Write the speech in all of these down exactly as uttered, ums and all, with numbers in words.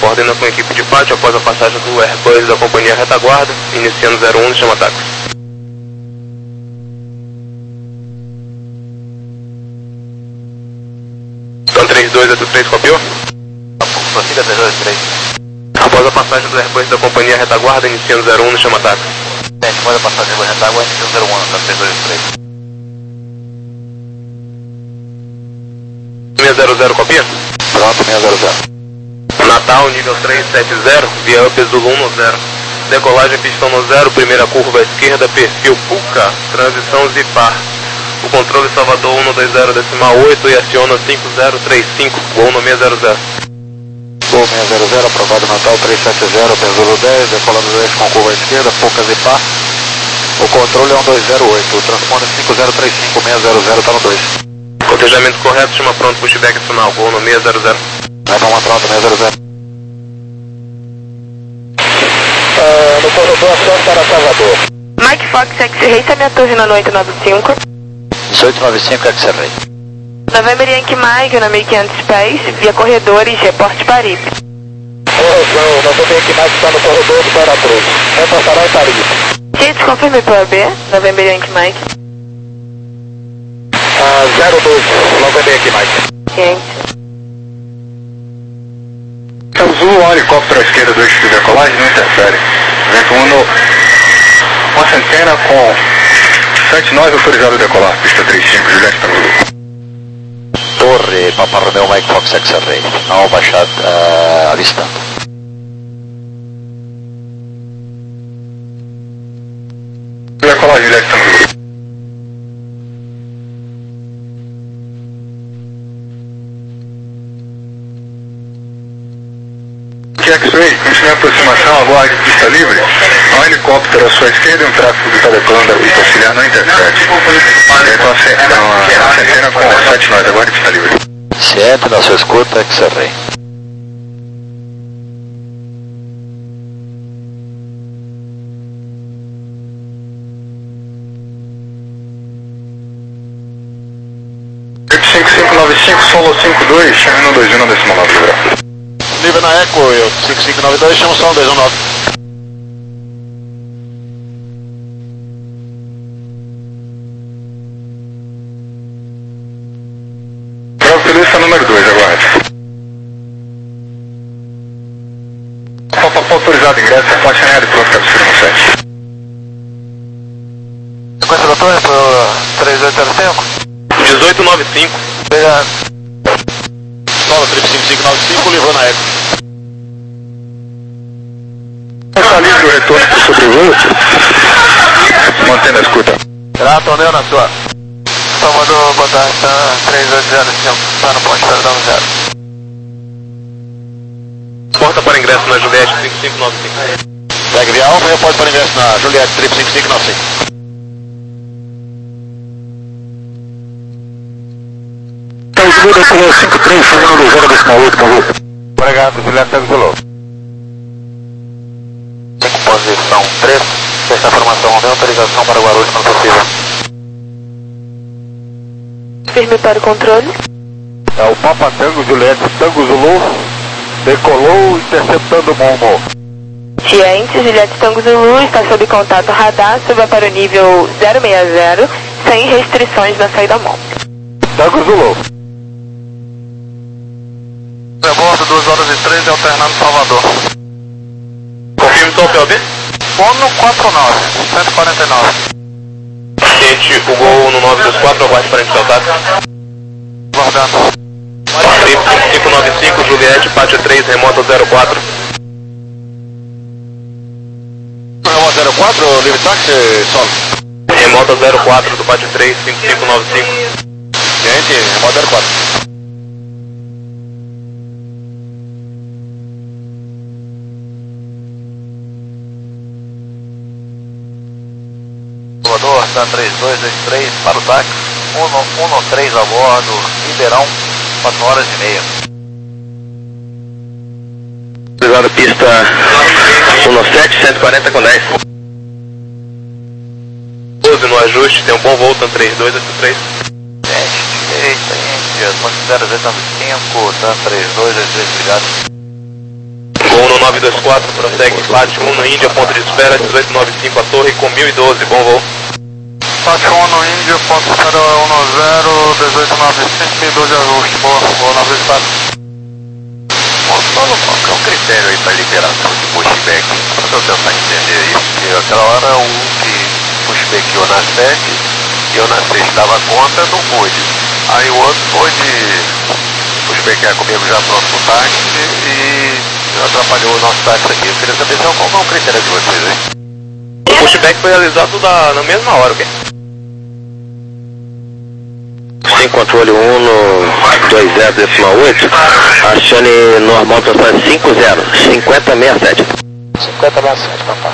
coordena com a equipe de pátio após a passagem do Airbus da companhia retaguarda, iniciando zero um, chama táxi. Então três dois oito três, copiou? Prossiga três dois três. Após a passagem do Airbus da companhia retaguarda, iniciando zero um, chama táxi. Gente, após a passagem do retaguarda, iniciando zero um, tá três dois três. seis zero zero, copia? Pronto, seis zero zero. Natal, nível três sete zero, via up Zulu um no zero. Decolagem pistão no zero, primeira curva à esquerda, perfil Puca, transição Zipar. O controle Salvador um dois zero decimal oito e aciona cinco zero três cinco, voo no seis zero zero. Voo seis zero zero, aprovado Natal três sete zero, Zulu dez, decolando dez com curva à esquerda, Puca Zipar. O controle é um dois zero oito, o transponder cinco zero três cinco, seis zero zero, tá no dois. Cotejamento correto, chama pronto, pushback final, voo no seis zero zero. Vai pra uma pronta, seis zero zero. Uh, no corredor, ação para Salvador. Mike Fox, X-Ray, tá minha torre na oito nove cinco. dezoito nove cinco, X-Ray. November Yankee Mike, na mil e quinhentos pés, via corredores, reporte Paripe. Correção, November Yankee Mike está no corredor do Paratruz. Repassará em Paripe. Gente, confirme para o A B, November Yankee Mike. Uh, zero dois, November Yankee Mike. Gente. Azul, um helicóptero à esquerda do eixo de decolagem, não interfere. Vento um no... uma centena com sete nove autorizado a decolar, pista trinta e cinco, Juliette Tango. Torre, Papa Romeo Mike Fox X-Ray. Não baixar, uh, avistando. Decolagem, Juliette Tango. X-Ray, continue a aproximação, aguarde pista livre. Há um helicóptero à sua esquerda e um tráfego que está decolando da pista auxiliar não interfere. Então a centena com sete nove, aguarde pista livre. Ciente na sua escuta, X-Ray. cinco cinco nove cinco, solo cinco dois, chame no dois um, decimal nove, livre. Nível na Eco, eu cinco cinco nove dois, chamo só um dois um nove. Tranquilista número dois, aguarde. Papa autorizado, ingresso, faixa aérea, pronto, cabeceira no sete. Sequência da torre pro três oito zero cinco. dezoito nove cinco. Obrigado. Solo trip cinco cinco nove cinco, livrou na Eco. Está livre o retorno para o sobrevoo? Mantendo a escuta. Grato, Neo na sua. Salvador, boa tarde, tá três oito zero cinco, tá no ponto de perdão zero. Porta para ingresso na Juliette cinco cinco nove cinco. Segue via Alfa e pode para ingresso na Juliette trip cinco cinco nove cinco. Tango cinco três, chegando no zero decimal oito, por favor. Obrigado, Juliette Tango Zulu. Posição três, sexta formação, Romeu, autorização para Guarulhos, não possível. Firme para o controle. É o Papa Tango Juliette Tango Zulu, decolou interceptando o Momo. Ciente, Juliette Tango Zulu está sob contato radar, suba para o nível zero seis zero, sem restrições na saída M O M. Tango Zulu. A bordo, duas horas e treze, alternando Salvador. Confirme só o P O B? Fono quatro nove, cento e quarenta e nove. Gente, o gol no nove dois quatro, aguarde para iniciar o táxi. Guardando. Trip cinco cinco nove cinco, Juliette, Pátio três, remoto zero quatro. Remoto zero quatro, livre táxi, solo. Remota zero quatro do Pátio três, cinco cinco nove cinco. Gente, remoto zero quatro. Salvador, está três dois dois três para o táxi, um três a bordo, Ribeirão, quatro horas e meia. Utilizado pista um sete, cento e quarenta com dez. doze no ajuste, tem um bom voo, TAM três dois oito três. Gente, direita, Índia, zero zero nove cinco, TAM três dois oito três, obrigado. dois quatro, prossegue, bate um no Índia, ponto de espera, dezoito noventa e cinco a torre com mil e doze, bom voo. Bate um no Índia, ponto de espera um no zero, dezoito noventa e cinco, mil e doze ajuste, boa, boa, nove quatro. Fala qual que é o critério aí para liberação de pushback, para eu tentar entender isso, porque aquela hora um que pushbackou na sete, e eu na seis dava conta, não pude. Aí o outro pôde pushbackar comigo já pronto pro táxi e atrapalhou o nosso táxi aqui. Eu queria saber qual é o critério de vocês, hein? O pushback foi realizado na, na mesma hora, ok? Sim, controle um no dois zero decimal oito, achando normal total cinco zero, cinquenta sessenta e sete. cinquenta sessenta e sete, papai.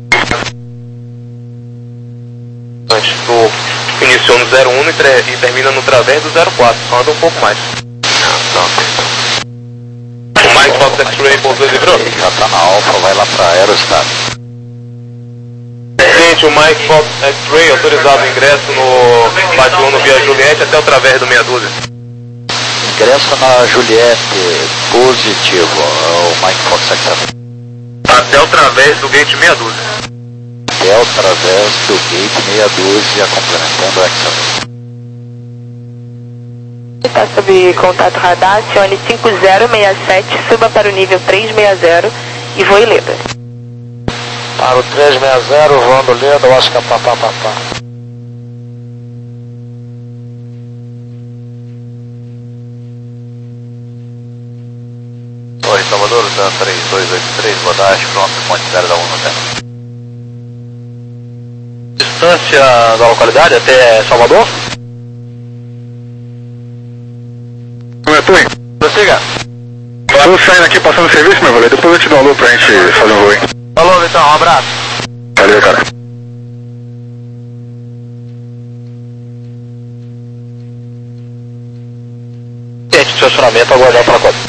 Antes do iniciou no zero um e, e termina no través do zero quatro, só anda um pouco mais. Não, não. O Mike Fox X-Ray pousou e livrou? Já tá na Alfa, vai lá pra Aerostat. Gente, o Mike Fox X-Ray autorizado o ingresso no bate um no Via Juliette até o través do meia dúzia. Ingresso na Juliette, positivo, o Mike Fox X-Ray. Até o través do gate meia dúzia. Até o través do gate meia dúzia, complementando o X-Ray. Está sob contato radar, acione cinco zero seis sete, suba para o nível trezentos e sessenta e voe Leda. Para o trezentos e sessenta, voando Leda, Oscar papá papá. Oi, Salvador, da três dois oito três, boa tarde, pronto, ponte zero da um no tempo. Distância da localidade até Salvador? Como é, Tui? Prossiga. Tô saindo aqui, passando serviço, meu velho. Depois eu te dou um alô pra gente fazer um voo, hein? Falou, Vitão, um abraço. Valeu, cara. Gente, estacionamento, aguardar para quatro.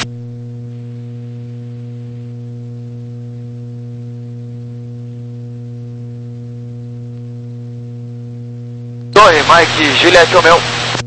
Torre, Mike, Juliette Romeu.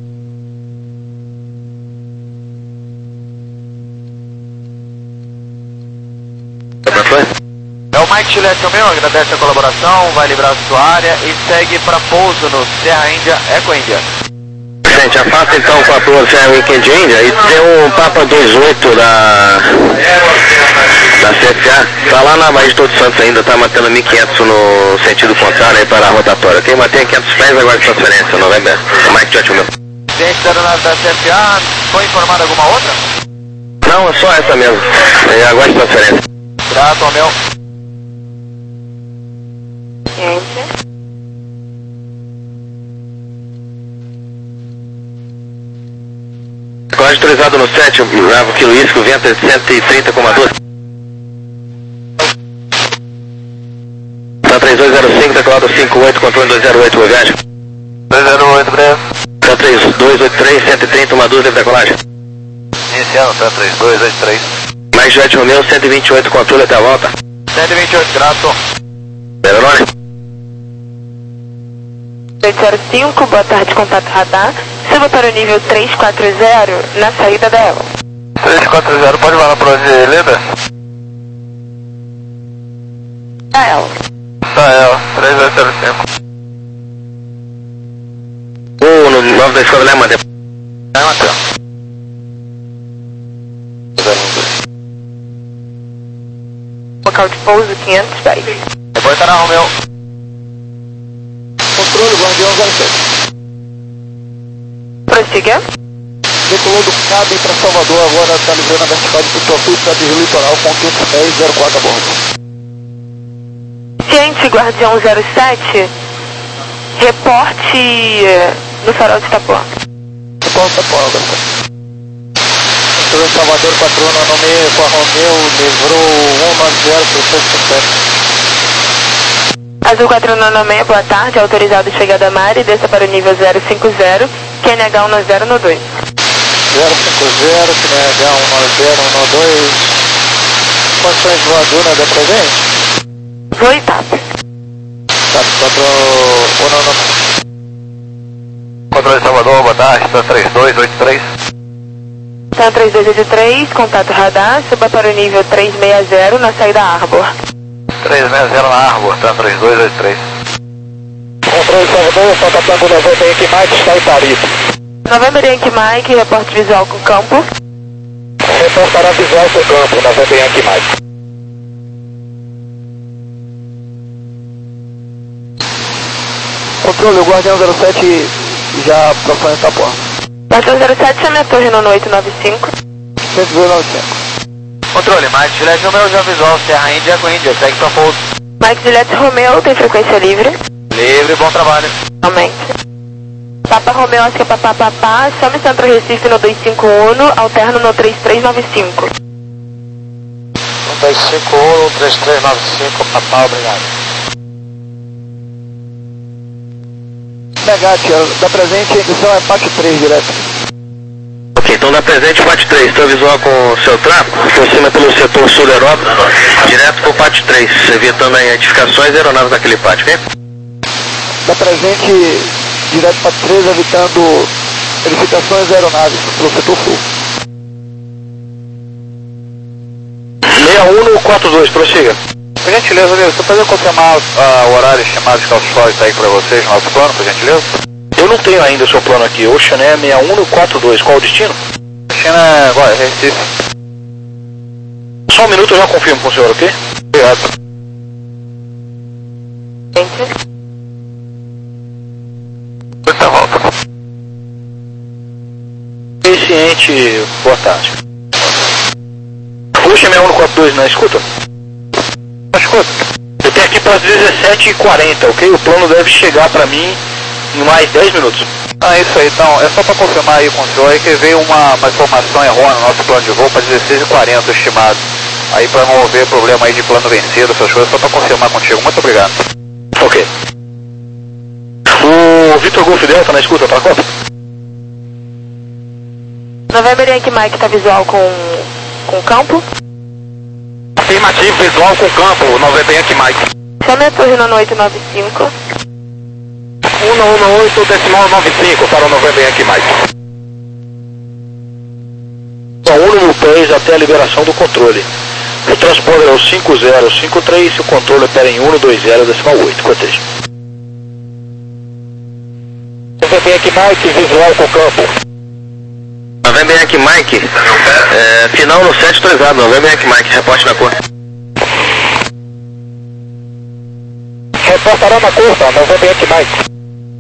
É o Mike Juliette Romeu, agradece a colaboração, vai livrar a sua área e segue para pouso no Serra Índia, Eco Índia. Gente, afasta então o quatorze Serra Weekend Índia e tem um Papa vinte e oito da, da C F A, tá lá na Baía de Todos Santos ainda, tá matando mil e quinhentos no sentido contrário aí para a rotatória. Quem mantém quinhentos pés agora de transferência, não vai bem. O Mike Juliette Romeu. Gente da aeronave da C F A, foi informado alguma outra? Não, é só essa mesmo. É agora de transferência. Grato, Romeu. Gente. Decolagem autorizado no sete, Bravo Kilo Isco, vento é cento e trinta vírgula dois. Tá três dois zero cinco, decolado cinco oito, controle dois zero oito, boa viagem. dois zero oito, breve. Tá três dois oito três, cento e trinta, uma dúzia de decolagem. Iniciando, tá três dois oito três. Mais Juliette Romeu, cento e vinte e oito, controle até a volta. cento e vinte e oito, grato. Verônica. oito zero cinco, boa tarde, contato radar. Suba para o nível trezentos e quarenta na saída da Ela. trezentos e quarenta, pode voar para onde, Leda? Da Ela. Tá, Ela, três dois zero cinco. Um no nove da escola, né, Mateu? É, Mateu. Local de pouso quinhentos pés. Reportará, Romeu. Controle, Guardião zero sete. Prossiga. Decolou do Cabo para Salvador, agora está livrando a vertical de Pituaçu, está de Rio Litoral com quinhentos dez, zero quatro a bordo. Ciente, Guardião zero sete, reporte no farol de Itapuã. Reporte da Paula, zero sete. Estou em Salvador, patrona, nome com a Romeu, livrou um nove zero para o sexto sete. Azul quatro nove seis, boa tarde, autorizado chegada a Mari, desça para o nível zero cinco zero, Q N H um nove zero no dois. zero cinco zero, Q N H um nove zero no dois. Condições de voadora da presente? Voe TAP. Tá, quatro um nove nove. Controle Salvador, boa tarde, tá três dois oito três. Sam três dois oito três, contato radar, suba para o nível três seis zero na saída Arbor. três seis zero na Arbor, Sam três dois oito três. Controle Salvador, falta plano November Yankee Mike, está em Paris. November Yankee Mike, reporte visual com campo. Reportará visual com campo, November Yankee Mike. Controle, o Guardião zero sete já passou em Itapuã. Guardião zero sete, chame a torre no oito nove cinco. cento e dois nove cinco. Controle, Mike Juliette Romeo já visual, Serra Índia com Índia, segue para pouso. Mike Juliette Romeo, tem frequência livre. Livre, bom trabalho. Realmente. Papa Romeo, Oscar Papá Papá, chame Centro Recife no dois cinco um, alterno no três três nove cinco. dois cinco um, três três nove cinco, Papá, obrigado. Negate, da presente a indução é P A C três direto. Ok, então dá presente P A C três, estou visual com o seu trapo, por cima pelo setor sul da Europa, direto para o P A C três, evitando aí identificações e aeronaves daquele P A C, ok? Da presente direto para três, evitando verificações aeronaves pelo setor sul. seis um quatro dois, prossiga. Por gentileza, você pode confirmar uh, o horário estimado de calçóis aí para vocês no nosso plano, por gentileza? Eu não tenho ainda o seu plano aqui, Ocean é seis um quatro dois, qual o destino? China é, agora, Recife. Só um minuto eu já confirmo com o senhor, ok? Obrigado. Muita volta. Ciente, boa tarde. Ocean seis um quatro dois, não escuta? Escuta. Eu tenho aqui para as dezessete e quarenta, ok? O plano deve chegar para mim em mais dez minutos. Ah, isso aí, então, é só para confirmar aí com o senhor aí que veio uma, uma informação errônea no nosso plano de voo para dezesseis e quarenta estimado. Aí para não haver problema aí de plano vencido, essas coisas, só para confirmar contigo. Muito obrigado. Ok. O Vitor Golf Delta na escuta, para quanto? November Yankee Mike está visual com, com campo. Afirmativo, visual com campo, November Yankee Mike. Chame a torre no oito nove cinco. um um oito decimal nove cinco para o November Yankee Mike. um mil pés até a liberação do controle. O transponder é o cinco zero cinco três e o controle opera em um dois zero decimal oito. Cortejo. November Yankee Mike, visual com campo. November Yankee Mike, é, final no sete três zero, November Yankee Mike, reporte na cor. Reportará na curva, November Yankee Mike.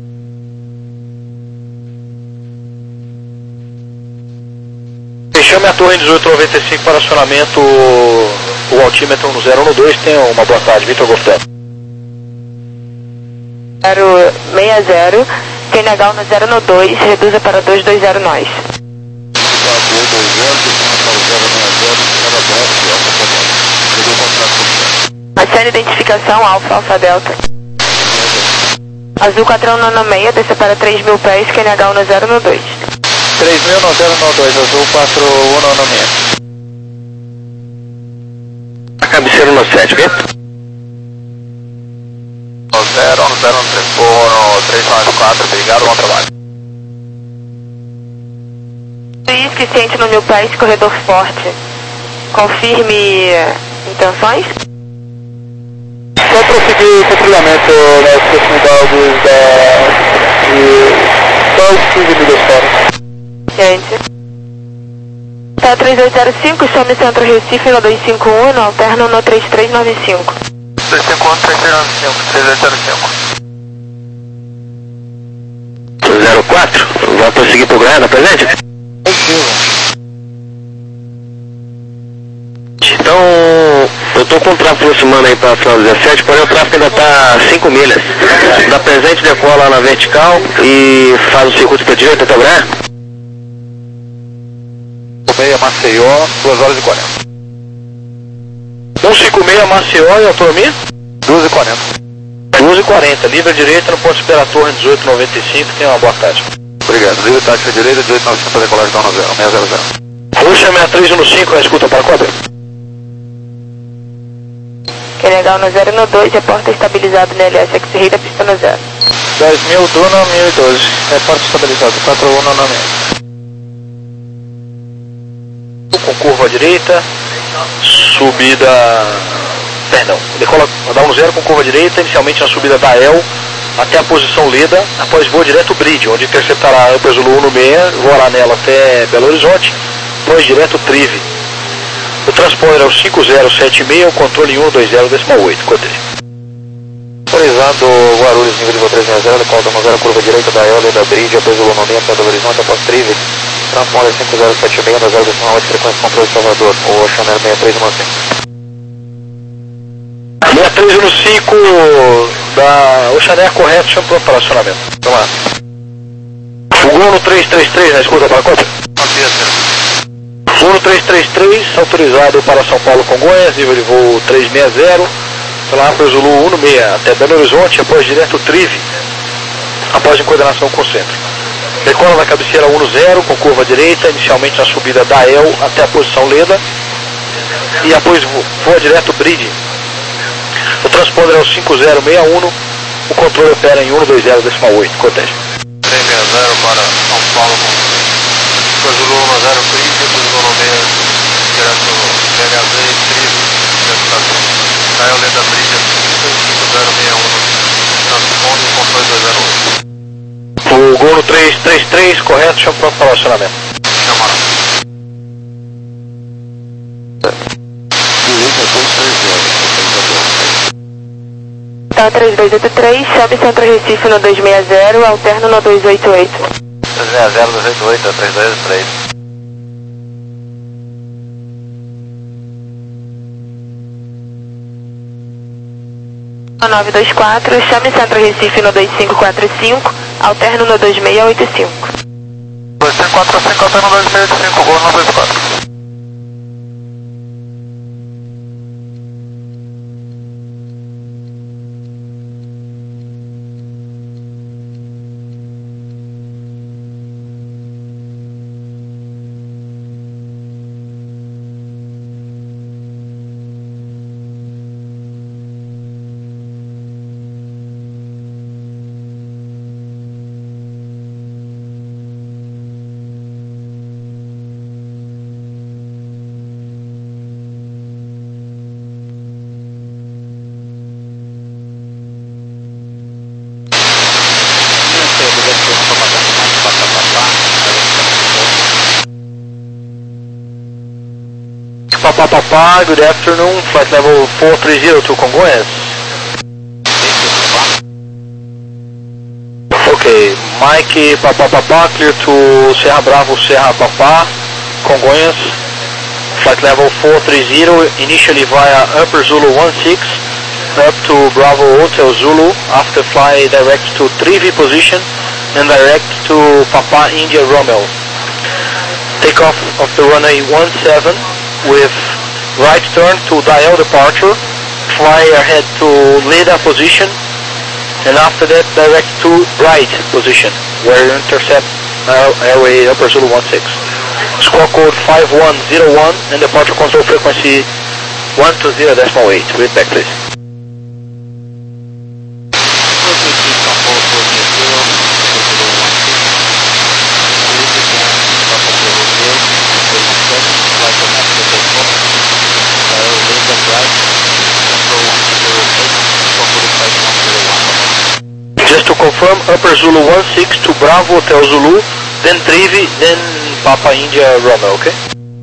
Chame a torre em dezoito noventa e cinco para acionamento, o altímetro no zero um dois, tenha uma boa tarde, Vitor Gostel. zero seis zero, T N H no zero um dois, reduza para dois dois zero nós. Acele identificação Alfa, Alfa Delta. Azul quatro um nove seis, desça para três mil pés, Q N H no zero um dois. três mil no zero um dois, Azul quatro um nove seis. A cabeceira no sete, ok? No zero, no zero, no três nove quatro, obrigado, bom trabalho. Whisky ciente no mil pés, corredor forte. Confirme intenções. Só prosseguir o patrulhamento nas proximidades da... de... só os quinze milhas fora. Ciente. Tá três oito zero cinco, chame Centro Recife no dois cinco um, no alterno no três três nove cinco. dois cinco um, três três nove cinco, três oito zero cinco. zero quatro, vai prosseguir pro Grana, presente? Então, eu tô com o tráfego aproximando aí para final dezessete, porém o tráfego ainda tá cinco milhas. Da presente, decola na vertical e faz o circuito para direita até o Grana. meia Maceió, duas horas e quarenta. cento e cinquenta e seis Maceió e autonomia? duas e quarenta. duas e quarenta, livre à direita no ponto de espera torre dezoito noventa e cinco, tenha uma boa tarde. Obrigado, livre tática à direita, dezoito noventa e cinco para decolagem da zero, seis zero zero. Ocean seis três um cinco, na escuta para cópia. Q N H no zero um dois, reporta estabilizado no L S X-Ray da pista no zero. dez mil, Duna, mil e doze. Reporte estabilizado, quatro um nove seis. curva direita, subida, perdão, decola, dá um zero com curva direita, inicialmente na subida da E L até a posição Leda, após voo direto Bridge, onde interceptará a Upper Zulu um seis, voará nela até Belo Horizonte, após direto Trive. O transponder é o cinco zero sete seis, o controle um dois zero oito, contei. Autorizando Guarulhos, nível de voo três seis zero, decola da zero curva direita da E L, Leda Bridge, Upper Zulu um seis, até Belo Horizonte, após Trive. Transponder cinco zero sete seis, zero oito, frequência de controle de Salvador, o Ocean Air seis três um cinco. seis três um cinco da Ocean Air correto, chama pronto para acionamento. Vamos lá. O Gono três três três na escuta para a Copa. Gono três três três, autorizado para São Paulo Congonhas, nível de voo três seis zero, pela Upper Zulu um seis até Belo Horizonte, após direto Trive, após coordenação com o centro. Decola na cabeceira um zero com curva direita, inicialmente na subida da E L até a posição Leda, e após voa direto Bridge. O transponder é o cinco zero seis um, o controle opera em um dois zero oito, conteste. três seis zero para São Paulo, Upper Zulu um zero, Bridge, Upper Zulu um seis, direto B H Z, Trive, direto da E L Leda Bridge, cinco zero seis um, transponder, controle dois zero oito. O Gono três três três, correto, chama pronto para o acionamento. Chamaram. Tá três dois oito três, chame Centro Recife no dois seis zero, alterno no dois oito oito. três seis zero, dois oito oito, três dois oito três. nove dois quatro, chame Centro Recife no dois cinco quatro cinco, alterno no dois seis oito cinco. dois cinco quatro cinco, alterno no dois seis oito cinco, Gol no dois quatro. Papa Papa, good afternoon, flight level four three zero to Congonhas. Okay, Mike Papa Papa, clear to Serra Bravo, Serra Papa, Congonhas, flight level four three zero, initially via Upper Zulu one six, up to Bravo Hotel Zulu, after fly direct to Trivi position, and direct to Papa India Romeo. Takeoff of the runway one seven, with right turn to Dial departure, fly ahead to Leda position, and after that direct to right position, where you intercept airway Upper Zulu one six. Squawk code five one zero one and departure control frequency one two zero decimal eight. Read back please. Just to confirm, Upper Zulu one six to Bravo Hotel Zulu, then Trivi, then Papa India Romeo, okay?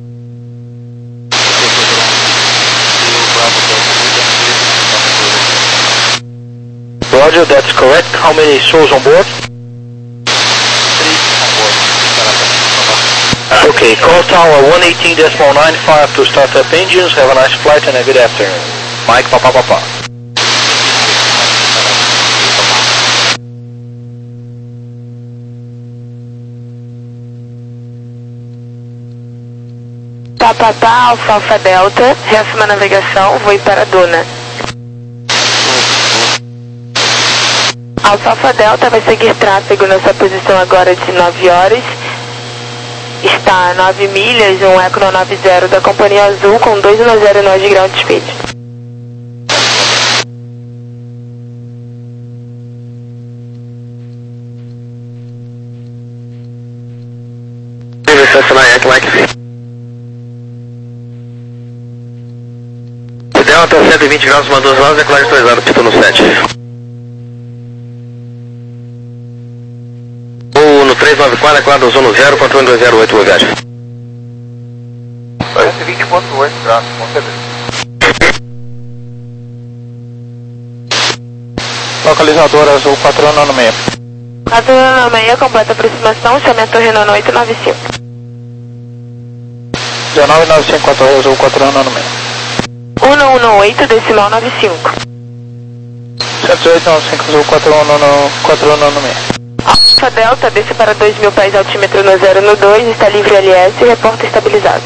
Roger, that's correct. How many souls on board? Okay, call tower one eighteen decimal nine five to start up engines. Have a nice flight and a good afternoon. Mike Papa Papa. Papa Alfa Alfa Delta, reafirma a navegação, voe para Duna. Alfa Alfa Delta vai seguir tráfego nessa posição agora de nove horas. Está a nove milhas, um Eco nove zero da Companhia Azul com dois um zero nove de ground speed. Mike. Delta, cento e vinte graus, uma duas nove, decolagem autorizada, pista no sete. Ou no três nove quatro, decolado zona zero, controle dois zero oito, boa viagem. cento e vinte ponto oito graus, com certeza. Localizador azul quatro um nove seis. quatro um nove seis, completa aproximação, chame a torre Nono oito nove cinco. dezenove nove cinco quatro azul quatro um nove seis. um um nove oito, decimal nove cinco. sete oito nove cinco azul quatro um nove seis. Alfa Delta, desce para dois mil pés, altímetro no zero no dois, está livre L S, reporta estabilizado.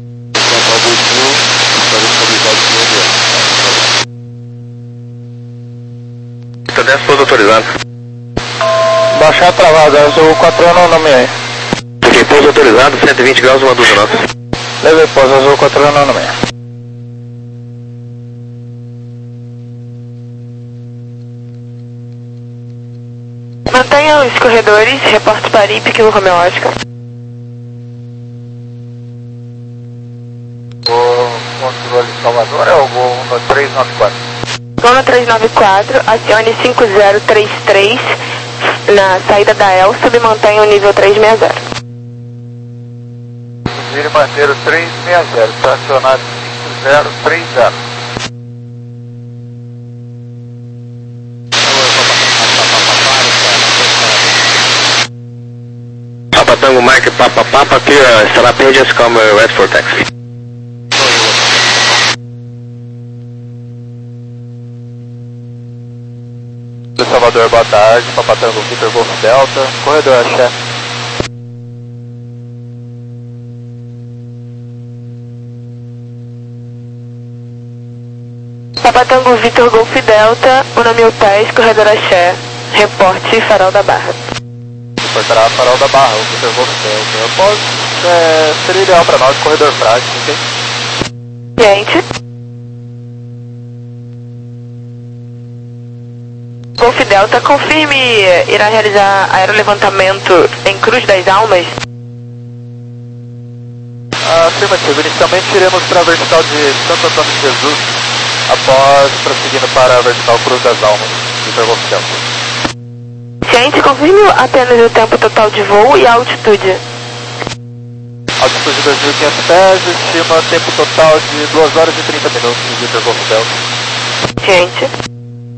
Pista dez, todo autorizado. Baixar a travada, azul quatro um nove seis. Ok, pouso autorizado, cento e vinte graus, uma dúzia nove. Leve pouso, azul quatro um nove seis. Mantenha os corredores, reporte para I P, que o Romeo Oscar. O controle Salvador é o gol um três nove quatro. Zona três nove quatro, acione cinco zero três três na saída da E L, submantenha o nível três seis zero. Vire manter o três seis zero, estacionado cinco zero três zero. Papa Tango Mike, Papa Papa, clear, Stella Pages, come west for taxi. Salvador, boa tarde, Papa Tango, Victor Golf Delta, corredor Axé. Papa Tango Vitor Golf Delta, um mil pés, corredor Axé, reporte Farol da Barra. Reportará Farol da Barra, o Victor Golf Delta. Eu posso, é, seria ideal para nós, corredor prático, ok? Gente. Golf Delta, confirme, irá realizar aerolevantamento em Cruz das Almas? Afirmativo, inicialmente iremos para a vertical de Santo Antônio de Jesus, após prosseguindo para a vertical Cruz das Almas, Victor Golf Delta. Gente, confirme apenas o tempo total de voo e a altitude. Altitude dois mil e quinhentos pés, estima tempo total de duas horas e trinta minutos, Victor Golf Delta. Gente.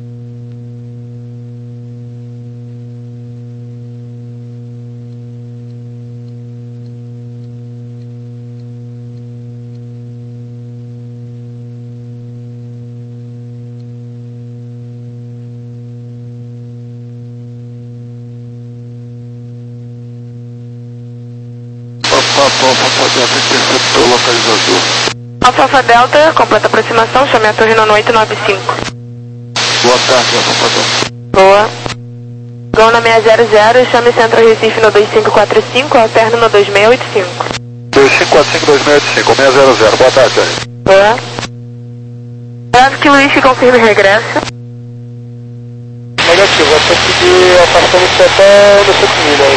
Localizador. Alfa Delta, completa aproximação, chame a torre Nono oito nove cinco. Boa tarde, Alfa Delta. Boa. Zona seis zero zero, chame Centro Recife no dois cinco quatro cinco, alterno no dois seis oito cinco. dois cinco quatro cinco, dois seis oito cinco, seis zero zero, boa tarde, Jair. Boa. Caso que o Luiz confirme regresso. Negativo, vou conseguir afastando o até no cinco milhas.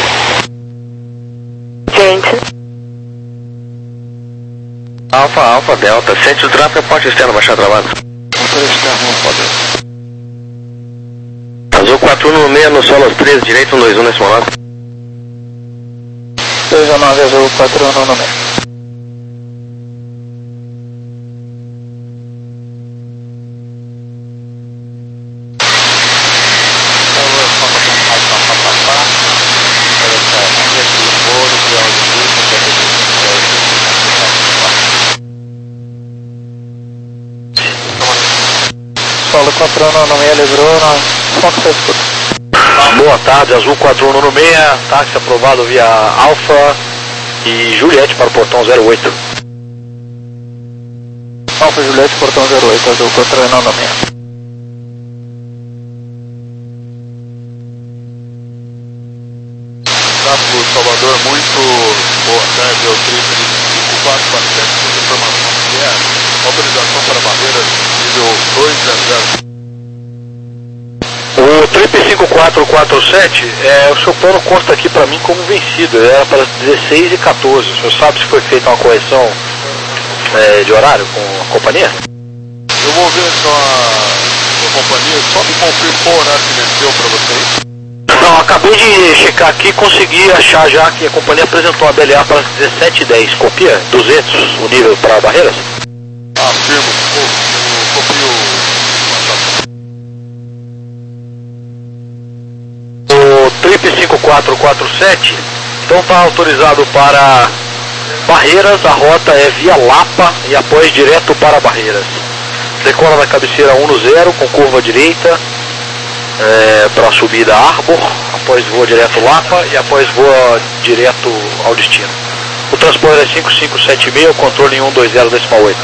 Gente. Alfa, Alfa, Delta, sente o tráfego, porta externa, baixar travado. Motor externo, Alfa Delta. Azul quatro um seis no solo treze, direito um dois um nesse momento. dois nove azul quatro um nove seis. Solo quatro um nove seis, livrou, qual que você escuta? Boa tarde, Azul quatro um nove seis, táxi aprovado via Alfa e Juliette para o portão zero oito. Alfa Juliette, portão zero oito, Azul quatro um nove seis. Tráfego Salvador, muito boa tarde, é o três cinco quatro quatro sete, com informação que é autorização para barreiras nível dois zero zero. O três cinco quatro quatro sete, é, o seu plano consta aqui para mim como vencido, ele era para dezesseis e quatorze. O senhor sabe se foi feita uma correção é, de horário com a companhia? Eu vou ver com a sua companhia, só me confirma qual horário que venceu para vocês. Não, acabei de checar aqui e consegui achar já que a companhia apresentou a B L A para dezessete e dez. Copia duzentos o nível para barreiras? Afirmo, copio o Trip cinco quatro quatro sete, então está autorizado para barreiras, a rota é via Lapa e após direto para barreiras. Decola na cabeceira um no zero com curva direita. É, para a subida Arbor, após voa direto Lapa e após voa direto ao destino. O transponder é cinco cinco sete seis, o controle em um dois zero decimal oito.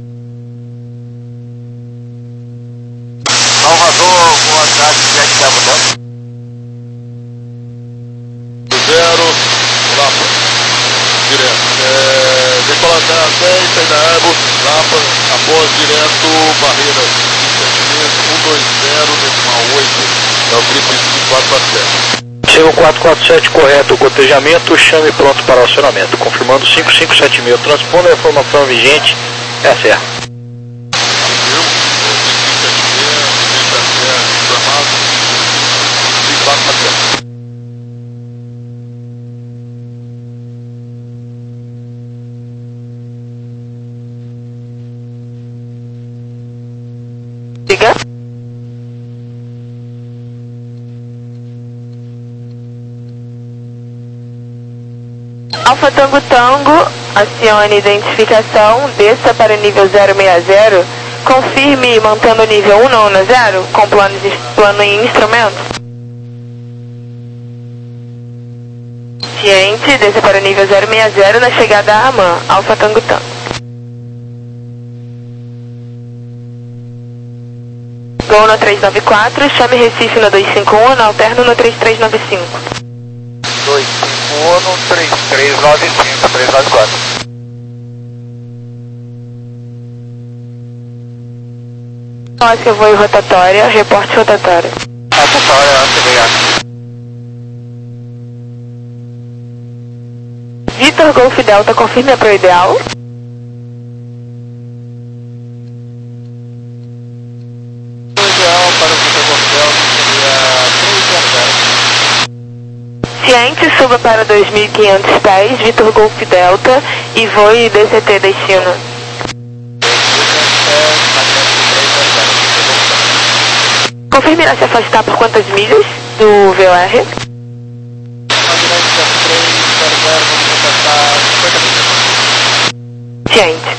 Salvador, boa tarde, Jet Bravo Delta. zero, Lapa, direto. É, decolar da dez, saída Arbor, Lapa, após direto Barreiras. um dois zero decimal oito, é o Trip cinco quatro quatro sete. Chega o quatro quatro sete correto, o cotejamento, chame pronto para o acionamento. Confirmando cinco cinco sete seis, transponder a informação vigente, é a Serra. Diga. Alfa Tango Tango, acione identificação, desça para o nível zero seis zero, confirme mantendo o nível um nove zero com plano, plano em instrumentos. Ciente, desça para o nível zero seis zero na chegada a Amman, Alfa Tango Tango. Gol no três nove quatro, chame Recife no dois cinco um, no alterno no três três nove cinco. dois cinco um, três três nove cinco, três nove quatro. Oscar, voo rotatória, reporte rotatória. Rotatória, obrigado. Vitor Golf Delta, confirme a pro ideal. Para o Vitor Golf Delta seria três zero zero. Ciente, suba para dois mil e quinhentos pés, Vitor Golf Delta e voe D C T destino. Confirme irá se afastar por quantas milhas do V O R? Ciente.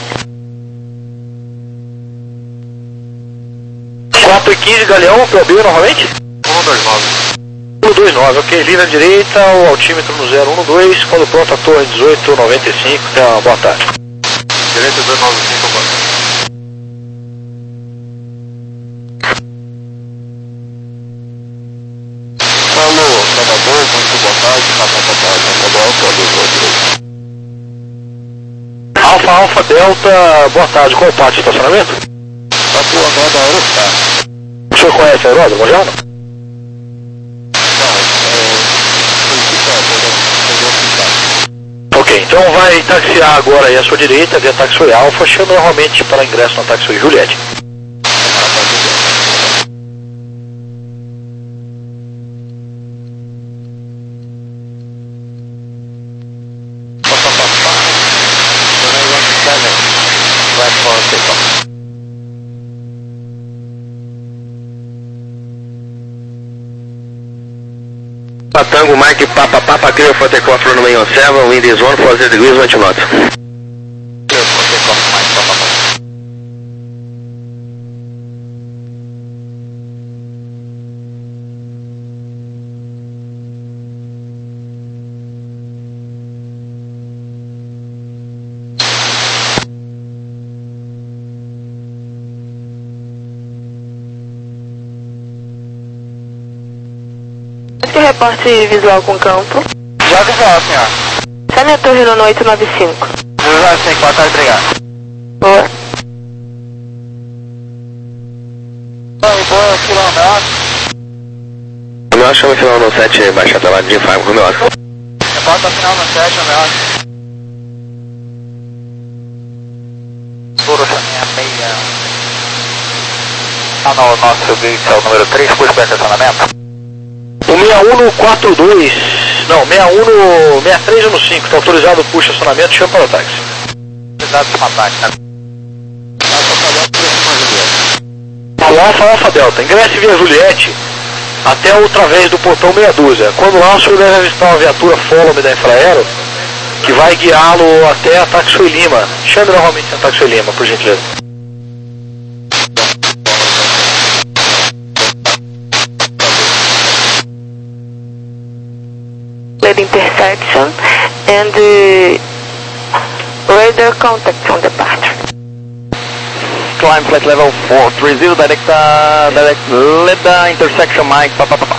quatro e quinze, Galeão, P O B novamente? um dois nove. um dois nove, ok, linha direita, o altímetro no zero um dois, quando pronto a torre dezoito noventa e cinco, tenha uma boa tarde. Direita dois nove cinco, boa. Alô, Salvador, muito boa tarde, Batata Delta, Alfa, Alfa, Delta, boa tarde, qual parte do estacionamento? Tá pro andar da Aerostar. O senhor conhece a aeródromo já? Não? Ok, então vai taxiar agora aí à sua direita, via Taxiway Alfa, chama normalmente para ingresso na Taxiway Juliette. Tango Mike Papa Papa Clear for takeoff runway on seven, wind is one four zero degrees, twenty knots. Clear for takeoff, Mike Papa Papa. Reporte visual com campo. Já visual, senhor. Chame a torre no oito nove cinco. Já sei, boa tarde, obrigado. Boa. Oi, boa, quilômetro. Romeu, chama final no sete, baixa até lá de Infarmo, Romeu. Reporta final no sete, Romeu. Puro, minha meia. Tá no nosso gate, é o número três, pushback acionamento. O seis um quatro dois, não, seis um, seis três um cinco, está autorizado o push acionamento, chama para o táxi. Cuidado com o ataque, né? O Alfa Alfa Delta, ingresse via Juliette até o través do portão meia dúzia. Quando lá o senhor deve avistar uma viatura Follow Me da Infraero que vai guiá-lo até a Taxway Lima. Chame novamente a Taxway Lima, por gentileza. Intersection and the radar contact on departure. Climb flight level four three zero, direct, uh, direct, lead the intersection, Mike, pa, pa, pa, pa.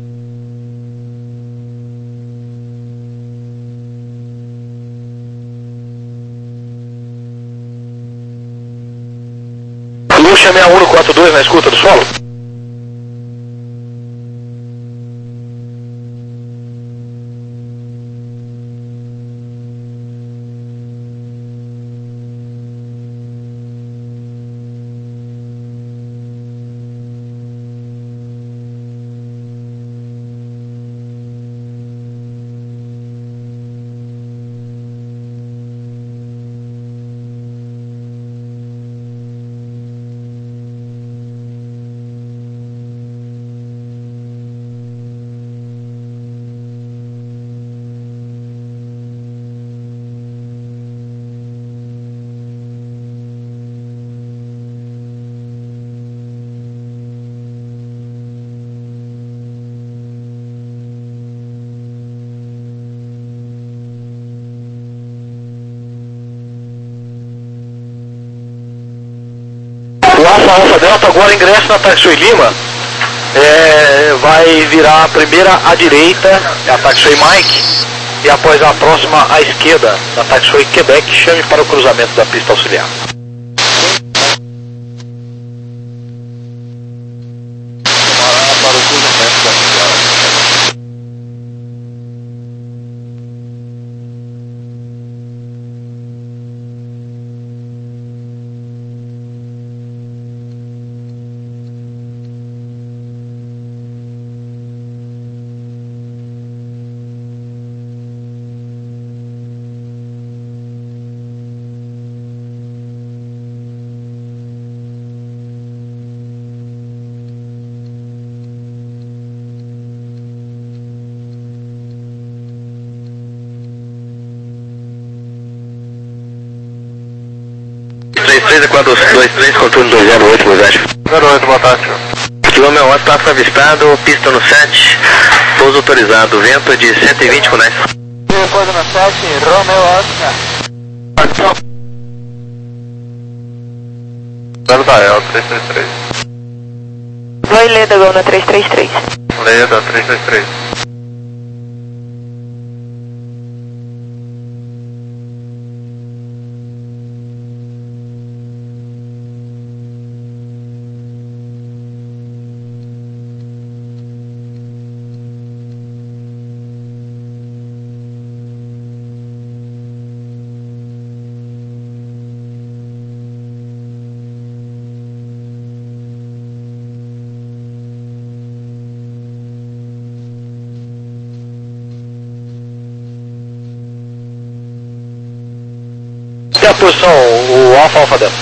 Lucha seis um quatro dois na escuta do solo. O Alfa Alfa Delta agora ingressa na Taxway Lima, é, vai virar a primeira à direita, é a Taxway Mike, e após a próxima à esquerda, na Taxway Quebec, chame para o cruzamento da pista auxiliar. Para o cruzamento da pista. três três quatro dois três, contorno dois zero oito, Luzete. zero oito, boa tarde. Quilômetro Oscar, tráfego avistado, pista no sete, pouso autorizado, vento de cento e vinte com dez. Depois no sete, Romeo Oscar. zero da E L, três três três. Vai Leda, Gol na três três três. Leda, três três três. Tem a posição, o Alfa Alfa Delta.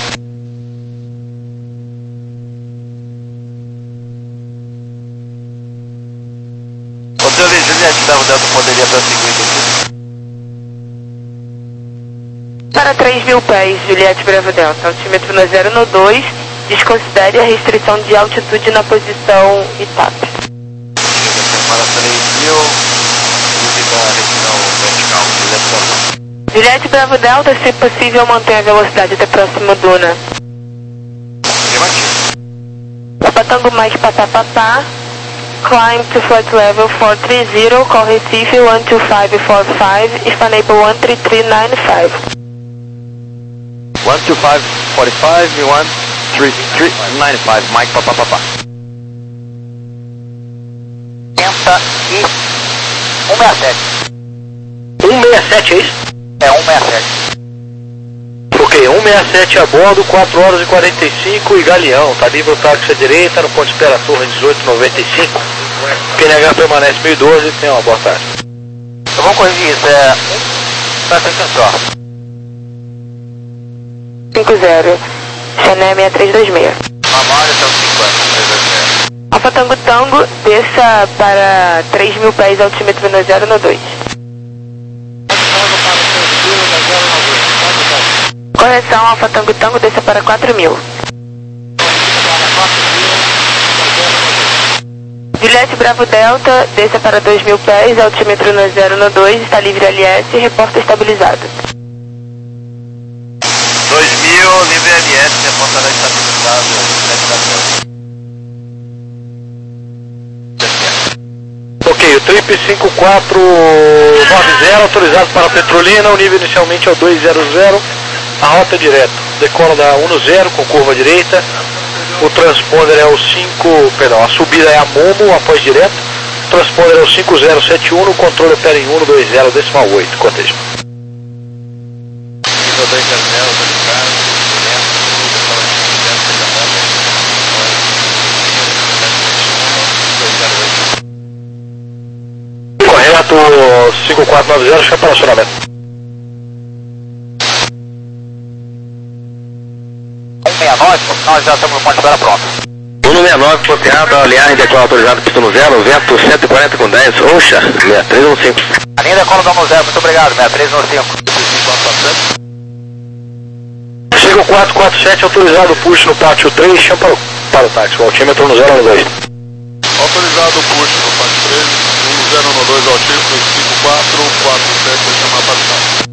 Hotel Juliette, Bravo Delta poderia prosseguir aqui? Para três mil pés, Juliette Bravo Delta, altímetro no zero no dois, desconsidere a restrição de altitude na posição Itap. Para três mil, use da região vertical, Juliette. Juliette Bravo Delta, se possível, mantenha a velocidade até próximo Duna. Papatango mais Patapatá, climb to flight level four three zero, call Recife one two five four five, Istanbul one three three nine five. one two five four five, one three three nine five, Mike, pa, pa, pa, pa. Tenta e um seis sete. um seis sete, é isso? É um seis sete. Ok, um cento e sessenta e sete a bordo, quatro horas e quarenta e cinco e Galeão, tá livre o táxi à direita, no ponto de espera Torre dezoito noventa e cinco. Q N H permanece mil e doze, tenha uma boa tarde. Então vamos corrigir isso, é um para frente só. cinco zero, Chané seis três dois seis. Amaro, então cinquenta, três dois seis. Alfa Tango Tango, desça para três mil pés, altímetro no zero no dois. Correção, Alfa Tango Tango, desça para quatro mil. Juliette Bravo Delta, desça para dois mil pés, altímetro no zero no dois, está livre L S, reporta estabilizado. dois mil, livre L S, reportará estabilizado. Ok, o Trip cinco quatro nove zero, autorizado para Petrolina, o nível inicialmente é o dois zero zero, a rota é direto. Decola da um zero com curva direita, o transponder é o cinco, perdão, a subida é a Momo, após direto, o transponder é o cinco zero sete um, o controle opera em um dois zero decimal oito, cortejo. Correto, cinco quatro nove zero, chama para acionamento. um seis nove, nós já estamos no ponto de espera pronto. um sessenta e nove, bloqueado, aliar, decola autorizado, pista no zero, vento cento e quarenta com dez, Oxa, seis três um cinco. A linha decola da um zero, muito obrigado, seis três um cinco. Chega o quatro quatro sete, autorizado, push no pátio três, chama para o, para o táxi, o altímetro no zero no dois. Autorizado push no pátio três, um zero no dois, altímetro cinco quatro quatro sete, vou chamar para o táxi.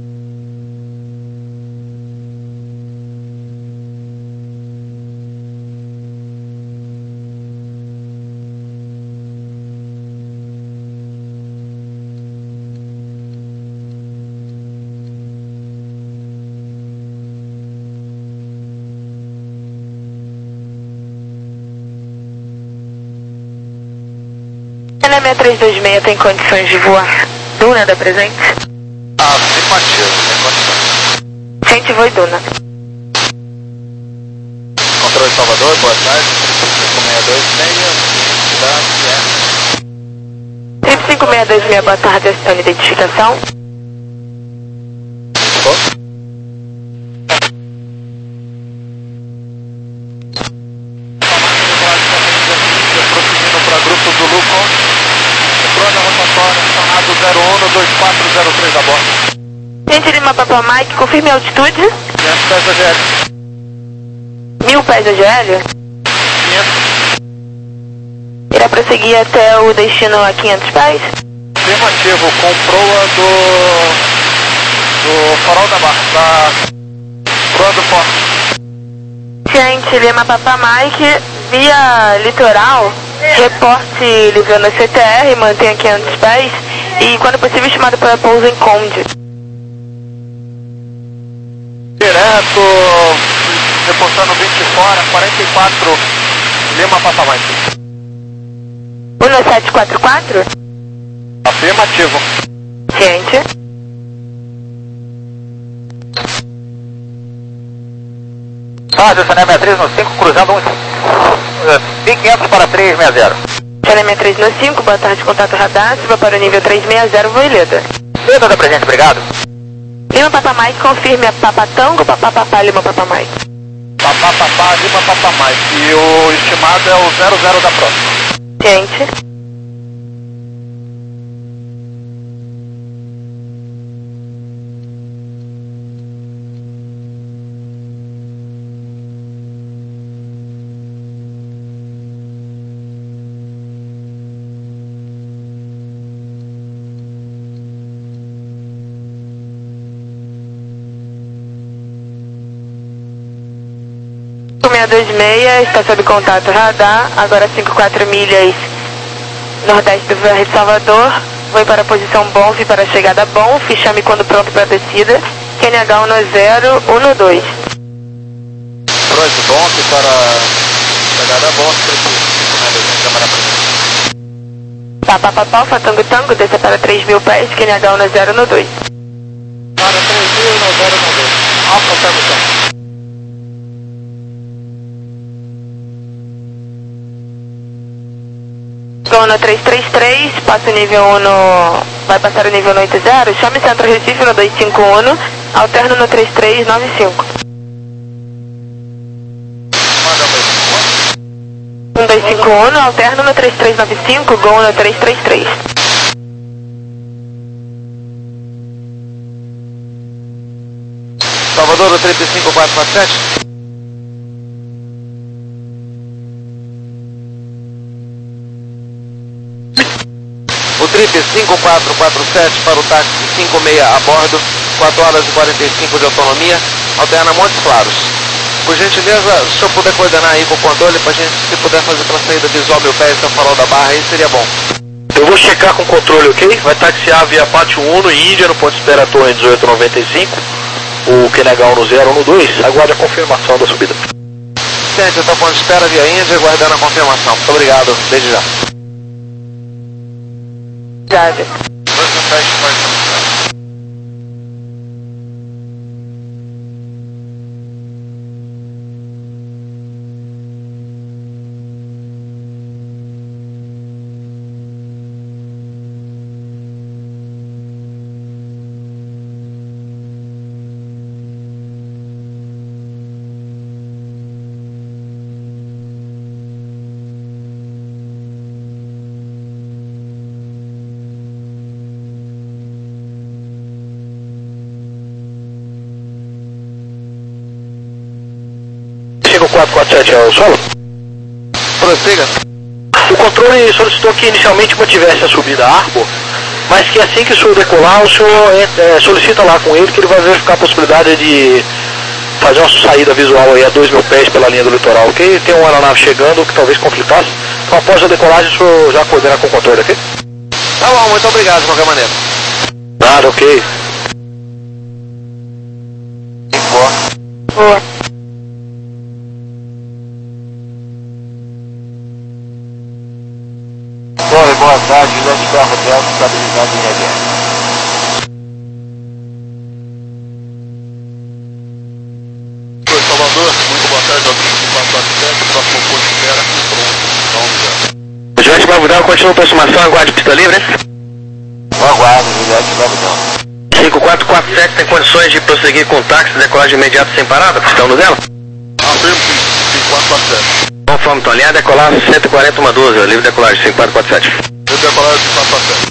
Chané seis três dois seis tem condições de voar Duna da presente? Afirmativo, tem condições. Gente, voe Duna. Controle Salvador, boa tarde, cinco seis dois seis, cidade, é. Trip cinco seis dois seis, boa tarde, acione identificação. Prosseguindo para grupo do Lucon, Prona rotatória, chamado zero um no dois quatro zero três a bordo. Gente Lima Papa Mike, confirme a altitude. quinhentos pés A G L. Mil pés A G L. quinhentos. Irá prosseguir até o destino a quinhentos pés? Afirmativo, com proa do, do farol da barra, da proa do porto. Gente Lima Papa Mike, via litoral, reporte ligando a C T R, mantenha quinhentos pés e, quando possível, chamado para pouso em Conde. Direto, reportando vinte fora, quarenta e quatro, Lima Papa Mike. um sete quatro quatro? Afirmativo. Gente. Rádio Chané seis três no cinco, cruzando um mil e quinhentos para três seis zero. Chané seis três no cinco, boa tarde, contato radar, suba para o nível três seis zero, voe Leda. Leda da presente, obrigado. Lima Papa Mike, confirme a Papa Tango, Papa Papa Lima Papa Mike. Papá, papá, Lima, papá, Mike. E o estimado é o zero zero da próxima. Gente. seis dois seis, está sob contato radar, agora cinco quatro milhas nordeste do V R de Salvador, voe para a posição Bonf para a chegada Bonf, chame quando pronto para a descida, Q N H um zero um dois. Pronto, Bonf para chegada Bonf, cinco dois câmara presente. Papa Papa, Alfa Tango Tango, desça para três mil pés, Q N H um zero um dois. Para três mil, um zero um dois. Alfa Tango Tango. Gol no três três três, passa o nível um no... vai passar o nível no oito zero, chame Centro Recife no dois cinco um, alterno no três três nove cinco. um dois cinco um, alterno no três três nove cinco, Gol no três três três. Salvador, o trip cinco quatro quatro sete. O trip cinco quatro quatro sete para o táxi cinco seis a bordo, quatro horas e quarenta e cinco de autonomia, alterna Montes Claros. Por gentileza, se o senhor puder coordenar aí com o controle, para a gente, se puder fazer para a saída visual Mil Pés até o Farol da Barra, aí seria bom. Eu vou checar com o controle, ok? Vai taxiar via Pátio um no Índia, no ponto de espera Torre dezoito noventa e cinco. O Kenegal no zero no dois, aguarde a confirmação da subida. Gente, eu estou ponto de espera via Índia, aguardando a confirmação. Muito obrigado, desde já. Obrigada. cinco quatro quatro sete é o solo? Prossiga. O controle solicitou que inicialmente mantivesse a subida Arbor, mas que assim que o senhor decolar, o senhor é, solicita lá com ele que ele vai verificar a possibilidade de fazer uma saída visual aí a dois mil pés pela linha do litoral, ok? Tem uma aeronave chegando que talvez complicasse, então após a decolagem o senhor já coordena com o controle, ok? Tá bom, muito obrigado de qualquer maneira. Nada, ok. Boa. Boa. Torre, boa tarde, Juliette Ferro Delta, estabilizado em L R. Oi, Salvador, muito boa tarde, cinco quatro quatro sete, próximo ponto de espera aqui, pronto, vamos já. O Juliette Bravo Delta continua aproximação, aguarde pista livre. Aguardo, Juliette Bravo Delta. cinco quatro quatro sete tem condições de prosseguir com táxi, decolagem imediata sem parada, pistão no dela? Afirmo, cinco quatro quatro sete. Conforme, então, linha decolar cento e quarenta, uma doze, livre decolagem cinco quatro quatro sete. Eu decolar cinco quatro quatro sete.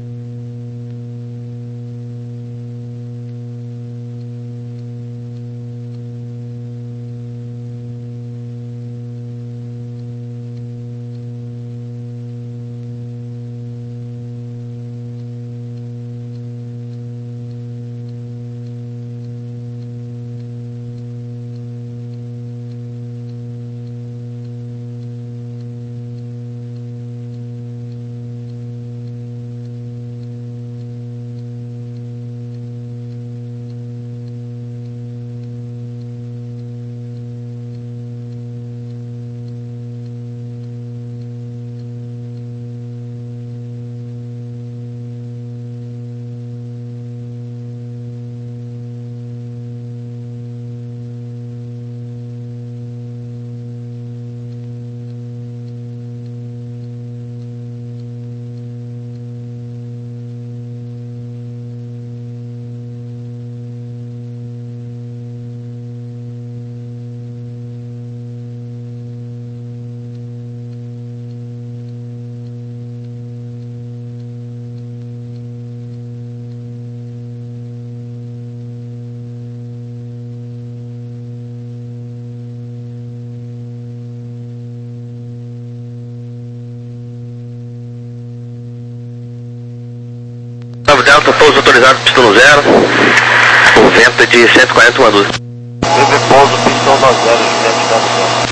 Delta, pouso autorizado, pistão no zero, o vento é de cento e quarenta, uma doze. Livre pouso, pistão no zero, Juliette Bravo Delta.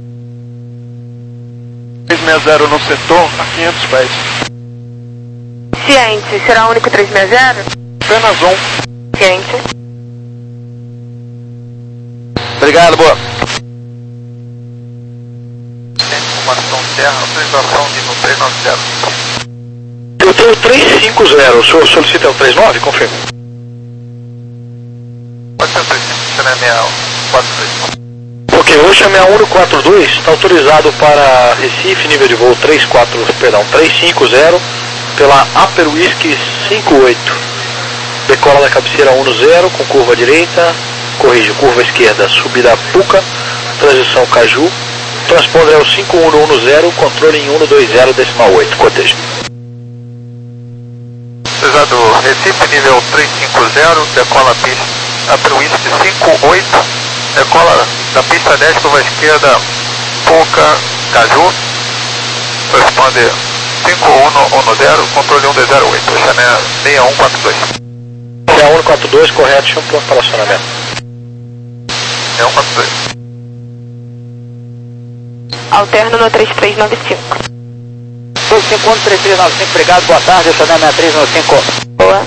três seis zero no setor, a quinhentos pés. Ciente, será o único três seis zero? Apenas um. Ciente. Obrigado, boa. Informação terra, autorização nível três nove zero. Eu tenho três cinco zero, o senhor solicita o três nove? Confirma. Pode ser três cinco, será meia quatro três. Ok, Ok, o Ocean seis um quatro dois está autorizado para Recife, nível de voo três quatro, perdão, três cinco zero, pela Upper Whiskey cinco oito. Decola da cabeceira um zero, com curva direita, corrige, curva esquerda, subida Puca, transição Caju, transponder é o cinco um um zero, controle em um dois zero decimal oito, cotejo. Autorizado Recife, nível três cinco zero, decola a pista Upper Whiskey cinco oito, decola da pista dez, curva esquerda, Puca, Caju, transponder cinco um um zero, controle um dois zero oito, chamei seis um quatro dois. seis um quatro dois, correto, chama pronto para acionamento. seis um quatro dois. Alterno no três três nove cinco. dois cinco um, três três nove cinco, obrigado, boa tarde, acionamento sessenta e três nove cinco. Boa.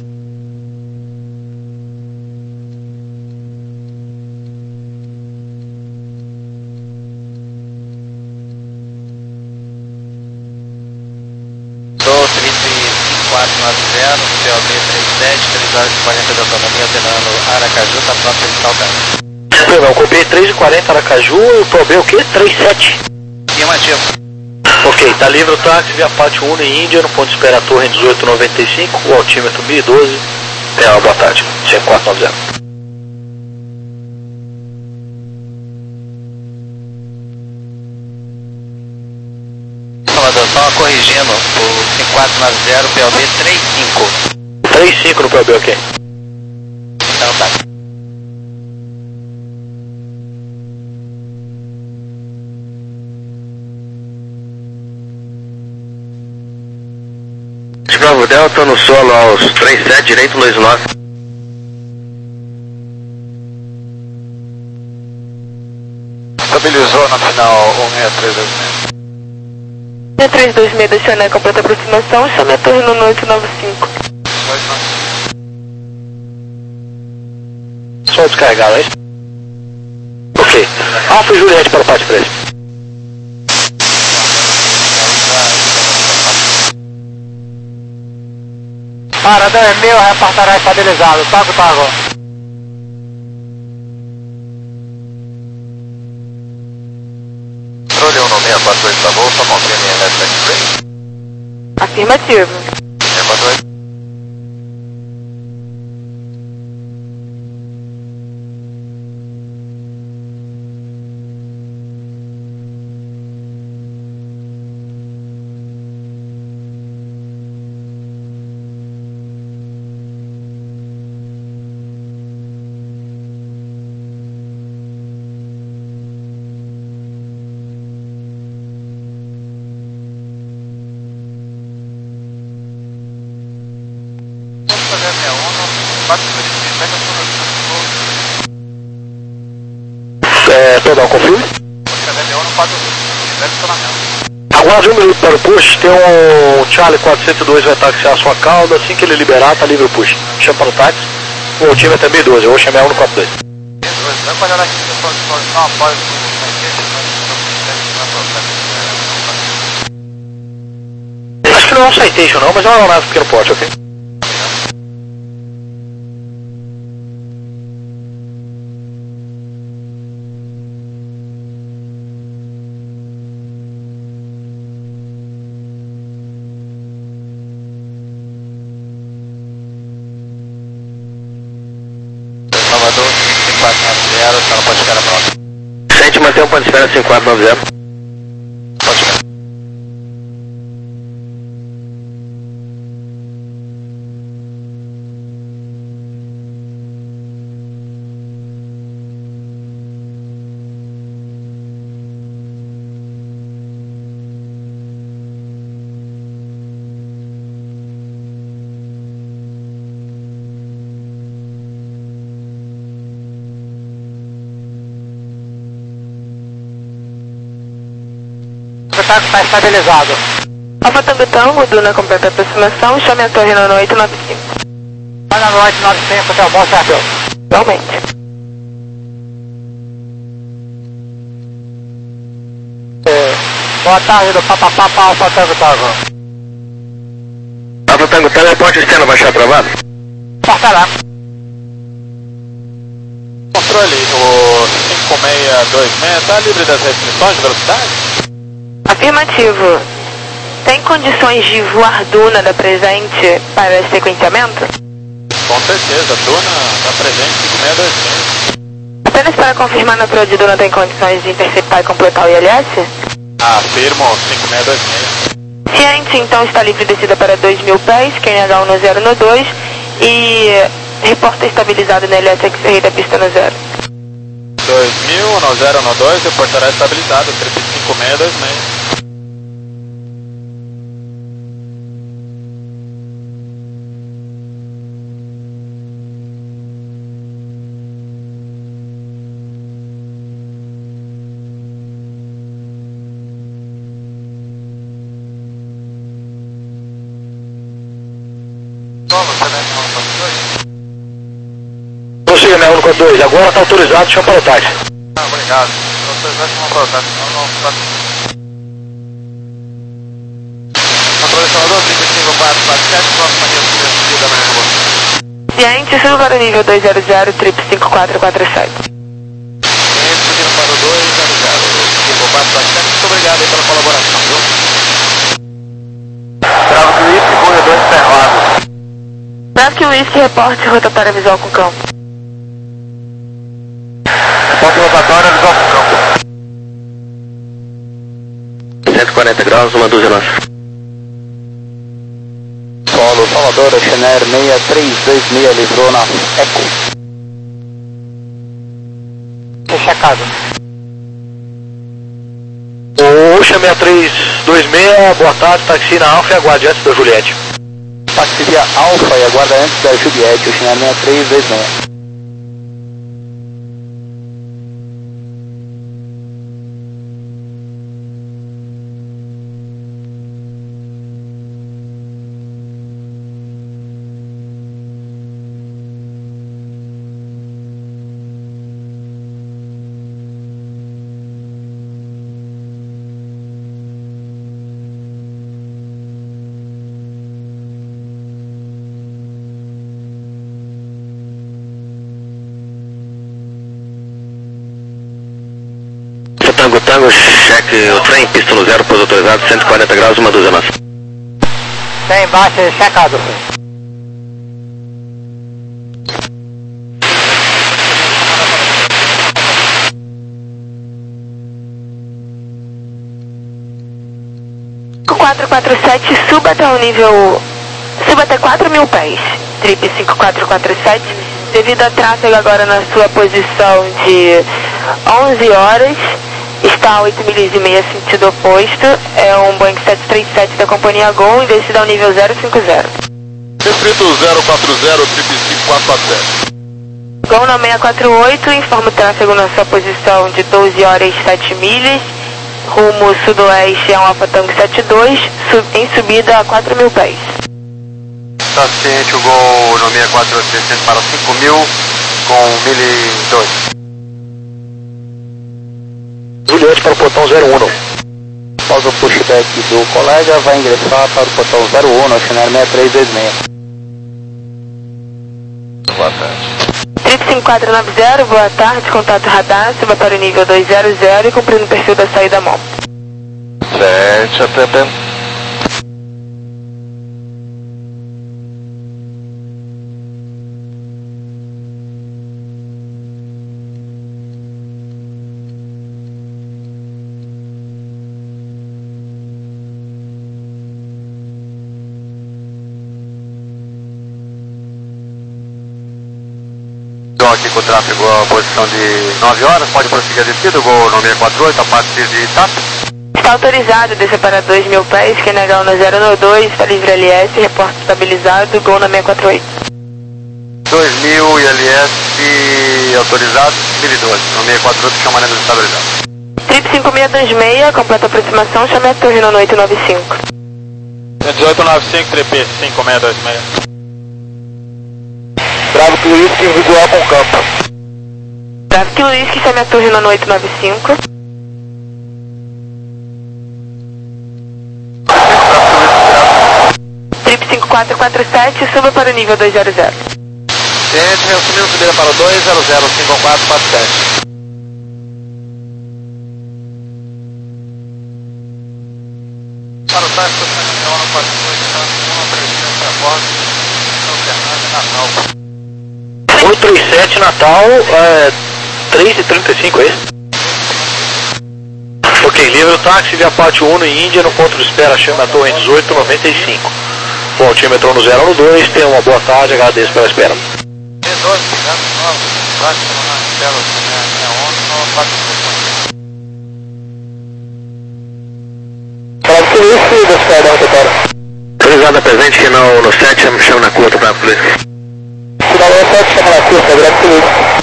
quatro nove zero, P O B trinta e sete, três horas e quarenta de autonomia, ordenando Aracaju, está pronto para saltar. Perdão, copiei três e quarenta Aracaju e o P O B o quê? trinta e sete. Afirmativo. Ok, está livre o táxi via Pátio Uno em Índia, no ponto de espera Torre dezoito noventa e cinco, o altímetro mil e doze. Tenha uma boa tarde, C quatro nove zero. Salvador, só corrigindo, o cinco quatro nove zero, P O B trinta e cinco. trinta e cinco no P O B, ok. Então tá. Bravo Delta no solo aos trinta e sete, direito dois nove. Estabilizou na final um seis três dois seis. três dois seis, deixando a completa aproximação, chame a torre no oito nove cinco. Só descarregado, é isso? Ok. Alfa e Juliette para o Pátio três. Paradão é meu, reportará estabilizado, pago, pago. Controle um seis quatro dois da Volta, confirme em L S três. Afirmativo. seis quatro dois. É, perdão, confirme. Aguarde um minuto para o push, tem um Charlie quatrocentos e dois vai taxiar a sua cauda, assim que ele liberar, está livre o push. Chama para o táxi, o time é também doze, eu vou chamar um no quatro dois. Acho que não é um citation não, mas é uma aeronave pequeno porte, ok? Salvador, cinco quatro nove zero, está no ponto de espera pronto. Sente manter um ponto de espera cinco quatro nove zero. Ponto de espera. O táxi está estabilizado. Alfa Tango Tango, Duna completa aproximação, chame a torre no oito nove cinco. Olha no oito nove cinco, até o bom certo. Igualmente. Boa tarde do Papapá, Alfa Tango Tango. Alfa Tango Tango, é porte externo baixar aprovado? Portará. Controle, o cinco cinco seis dois seis, está livre das restrições de velocidade? Afirmativo. Tem condições de voar Duna da presente para sequenciamento? Com certeza, Duna da presente cinco seis dois seis. Apenas para confirmar na proa de Duna tem condições de interceptar e completar o I L S? Afirmo, cinco seis dois seis. Ciente, então está livre descida para dois mil pés, Q N H um no zero no dois e reporta estabilizado na L S X-Ray da pista no zero. dois mil no zero no dois, reportará estabilizado, trip cinco seis dois seis. Prossiga, minha um quatro dois, agora está autorizado, chama pilotagem. Ah, obrigado. Autorizado, chama pilotagem. Não, não, tá. Controle Salvador, trinta e cinco quatro quatro sete, próxima linha da manhã do Ciente, suba para o nível dois zero zero, trip cinco quatro quatro sete. Ciente, subindo para o dois zero zero, cinco quatro quatro sete, muito obrigado aí pela colaboração, viu? Bravo que o Whisky, corredor encerrado. Bravo que o Whisky, reporte rotatória visual com campo. Reporte rotatória visual com campo. cento e quarenta graus, uma dúzia nossa. Solo Salvador, Chener seis três dois seis, livrou na Eco. Fecha a casa. Oxa seis três dois seis, boa tarde, taxi na Alfa e aguarde antes da Juliette. Táxi via Alfa e aguarda antes da Juliette, o Chener seis três dois seis. Tango Tango, cheque o trem, pista no zero, pouso autorizado, cento e quarenta graus, uma dúzia nossa. Tem baixa, checado. quatro quatro sete, suba até o nível... Suba até quatro mil pés, trip cinco quatro quatro sete, devido a tráfego agora na sua posição de onze horas, está a oito milhas e meia sentido oposto, é um Boeing sete três sete da companhia Gol e descida ao nível zero cinco zero. Distrito zero quatro zero, trip cinco quatro quatro sete. Gol na seis quatro oito, informa o tráfego na sua posição de doze horas e sete milhas, rumo sudoeste é um Alfa Tango sete dois, sub, em subida a quatro mil pés. Está ciente o Gol no seis quatro oito, descendo para cinco mil com mil e dois. Juliette para o portão zero um. Após o pushback do colega, vai ingressar para o portão zero um, Chener seis três dois seis. Boa tarde. Trip cinco quatro nove zero, boa tarde, contato radar, suba para o nível dois zero zero e cumprindo o perfil da saída M O P. Sete, até bem. Aqui com o tráfego a posição de nove horas, pode prosseguir a descida, Gol no seis quatro oito, a partir de Itap. Está autorizado, descer para dois mil pés, Q N H um no zero no dois, está livre L S, reporte estabilizado, Gol na seis quatro oito. dois mil e L S autorizado, mil e doze, no seis quatro oito, chamando estabilizado. Trip cinco seis dois seis, completa aproximação, chame a torre no oito nove cinco. dezoito nove cinco, trip cinco seis dois seis. Bravo que o Whisky, visual com campo. Bravo que o Whisky, chame a torre no oito nove cinco. Trip cinco quatro quatro sete, suba para o nível dois zero zero. Ciente, reassumindo subida para o dois zero zero, cinco quatro quatro sete. oito três sete Natal, é, três e trinta e cinco, é isso? Ok, livre o táxi via Pátio um em Índia, no ponto de espera chama Torre dezoito noventa e cinco. O altímetro no zero dois, tenha uma boa tarde, agradeço pela espera. Autorizada presente, final no sete, chama na curta para a polícia. Final no sete, chama na curta, agradeço.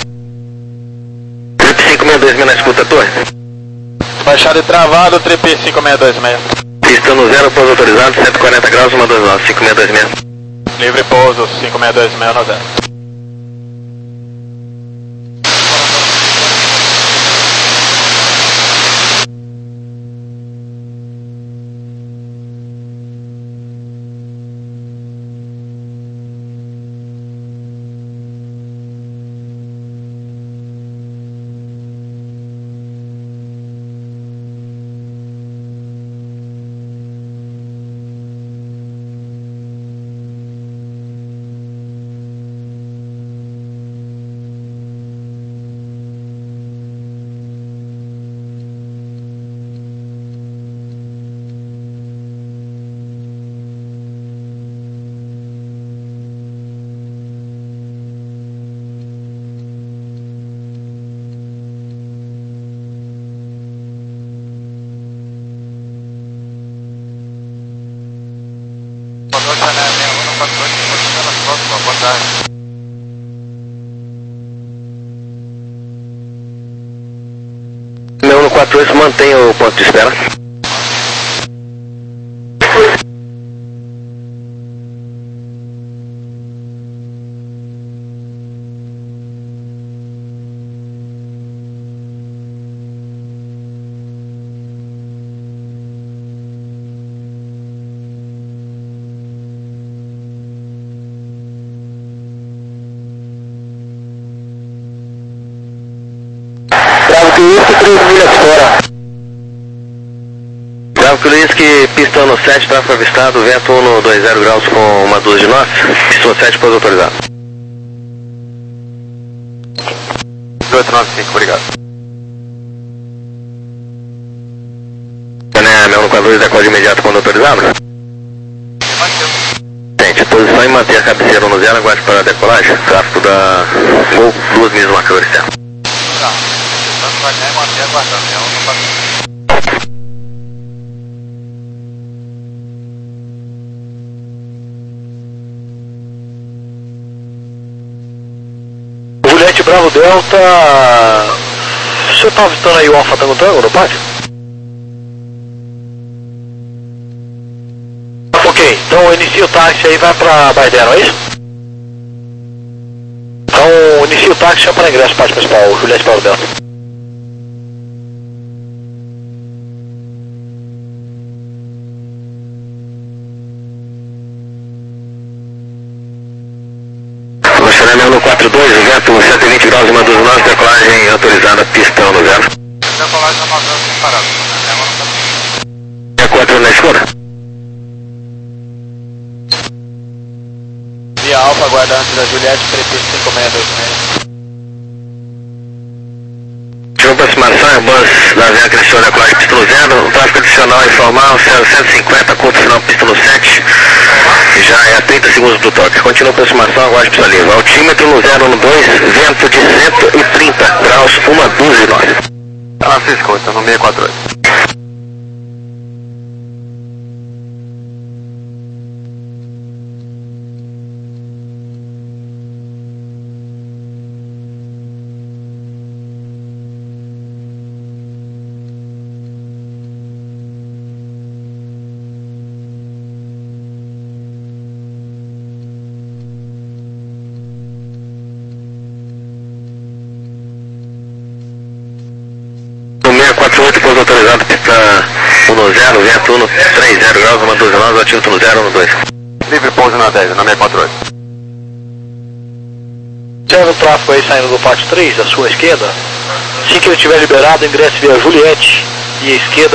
Trip cinco seis dois mil na escuta, torre. Baixado e travado, Trip cinco seis dois seis. Pista no zero, pouso autorizado, cento e quarenta graus, uma dois nove, cinco seis dois seis. Livre pouso, cinco seis dois seis no zero. Meu um quatro oito, mantenha o ponto de espera. três milhas fora. Bravo Kulinski, pista no sete, tráfego avistado, vento um no dois zero graus com uma dúzia de nós. Pista no sete, pouso autorizado. oito nove cinco, obrigado. Né, meu um quatro dois, decode imediato quando autorizado. Gente, posição e manter a cabeceira no zero, aguarde para a decolagem. Tráfego da Gol, duas milhas no marcador externo. Vai ganhar e manter aguardando, né? Juliette Bravo Delta, você está avistando aí o Alfa Tango Tango no pátio? Ok, então inicia o táxi aí e vai para Baidero, é isso? Então inicia o táxi e chama para ingresso, pátio principal, Juliette Bravo Delta. No quatro dois, vento cento e vinte graus, uma dos nós, decolagem autorizada, pistão no zero. Decolagem na nove zero separado. É quatro na escura? Via Alfa, aguardante da Juliette, Trip cinco seis dois seis. Tive aproximação, Airbus da Avião Cristiano, decolagem pista no zero, tráfego adicional informal, cento e cinquenta, curto final, pista no sete. Já é a trinta segundos do toque. Continua a aproximação, aguarde pista livre. Altímetro no zero um dois, vento de cento e trinta graus, uma dúzia de nós. Francisco, está no seis quatro oito. quatro oito, pouso autorizado, pista um no zero, vento um no três zero graus, uma doze nós, atímetro no zero, um no dois. Livre pouso na dez, na seis quatro oito. Observa o tráfego aí saindo do pátio três, à sua esquerda. Assim que ele estiver liberado, ingresse via Juliette e à esquerda.